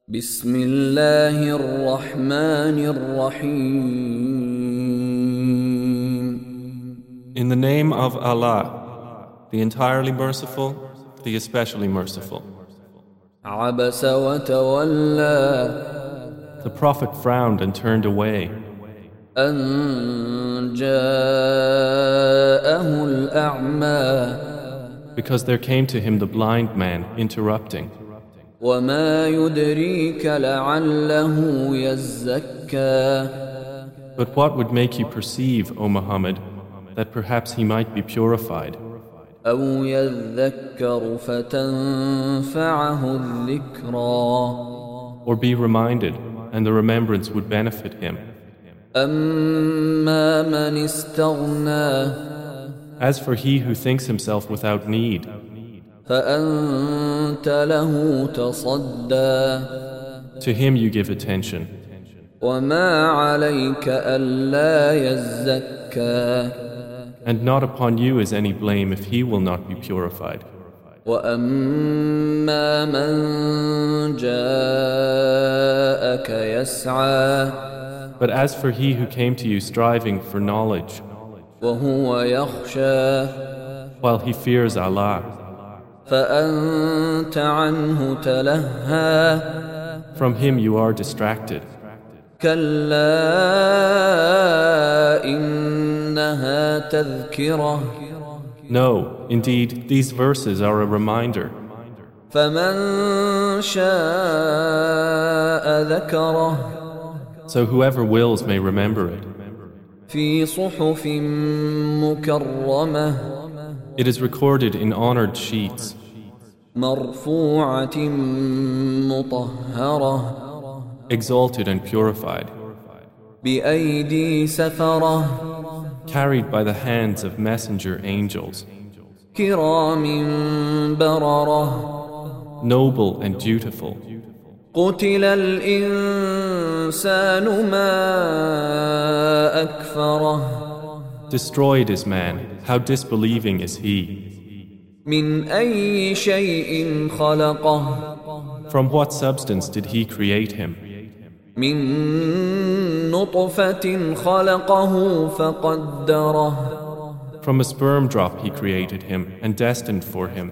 بسم الله الرحمن الرحيم. In the name of Allah, the entirely merciful, the especially merciful. عبس وتولى. The Prophet frowned and turned away أن جاءه الأعمى. because there came to him the blind man interrupting. وما يدريك لعله يزكى. But what would make you perceive, O Muhammad, that perhaps he might be purified, أو يذكر فتنفعه الذكرى. or be reminded and the remembrance would benefit him? أما من استغنى. As for he who thinks himself without need, فأنت له تصدى. to him you give attention, وما عليك ألا يزكى. and not upon you is any blame if he will not be purified. وأما من جاءك يسعى. But as for he who came to you striving for knowledge, وهو يخشى. while he fears Allah, فأنت عنه تلهى. from him you are distracted. كلا إنها تذكرة. No, indeed, these verses are a reminder. فمن شاء ذكره. So whoever wills may remember it. في صحف مكرمة. It is recorded in honored sheets, مرفوعة مطهرة. exalted and purified, بأيدي سفرة. carried by the hands of messenger angels, كرام بررة. noble and dutiful. قتل الإنسان ما أكفره. Destroyed is man, how disbelieving is he. من أي شيء خلقه. From what substance did he create him? من نطفة خلقه فقدره. From a sperm drop he created him and destined for him.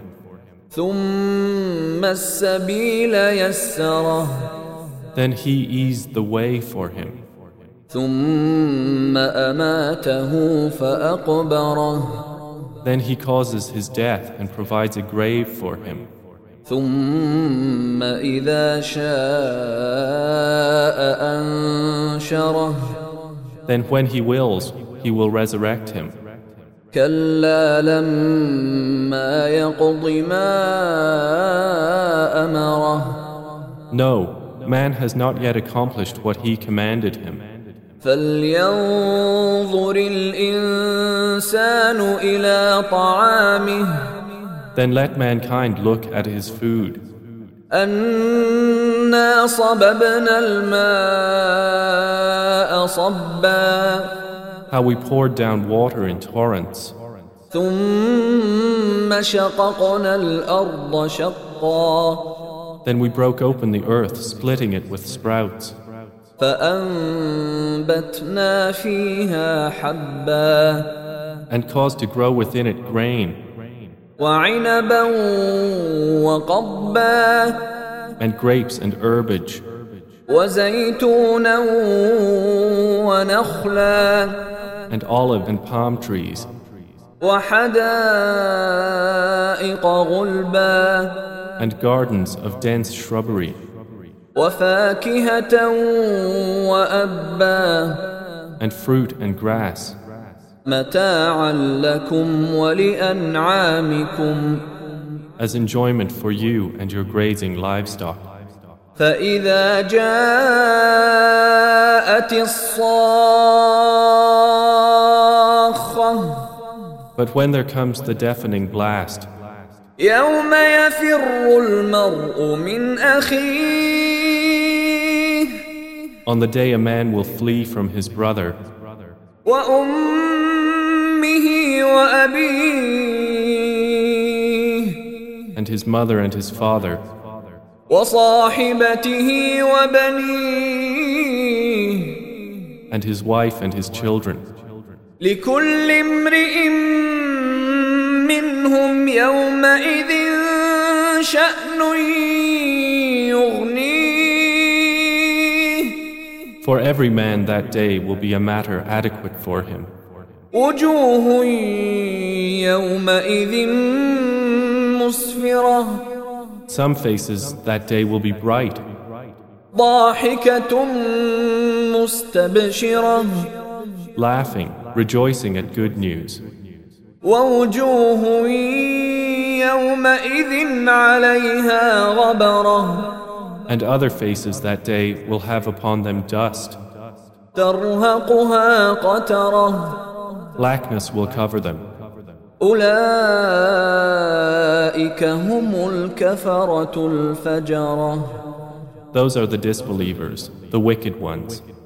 ثم السبيل يسره. Then he eased the way for him. ثم أماته فأقبره. Then he causes his death and provides a grave for him. ثم إذا شاء أنشره. Then when he wills, he will resurrect him. كلا لما يقض ما أمره. No, man has not yet accomplished what he commanded him. فلينظر الإنسان إلى طعامه. Then let mankind look at his food. أنا صببنا الماء صبا. How we poured down water in torrents. ثم شققنا الأرض شقا. Then we broke open the earth, splitting it with sprouts. فأنبتنا فيها حبا. And caused to grow within it grain. وعنبا وقضبا. And grapes and herbage. وزيتونا ونخلا. And olive and palm trees. وحدائق غلبا. And gardens of dense shrubbery. وفاكهة وأبا. And fruit and grass. متاعا لكم ولأنعامكم. As enjoyment for you and your grazing livestock. فإذا جاءت الصاخة. But when there comes the deafening blast, يوم يفر المرء من أخيه. on the day a man will flee from his brother, وأمه وأبيه. and his mother and his father, وصاحبته وبنيه and his wife and his children. لكل امرئ منهم يومئذ شأن يغنيه. For every man that day will be a matter adequate for him. وجوه يومئذ مسفرة. Some faces that day will be bright, ضاحكة مستبشرة. laughing, rejoicing at good news. ووجوه يومئذ عليها غبرة. And other faces that day will have upon them dust. ترهقها قترة. Blackness will cover them. أولئك هم الكفرة الفجرة. Those are the disbelievers, the wicked ones.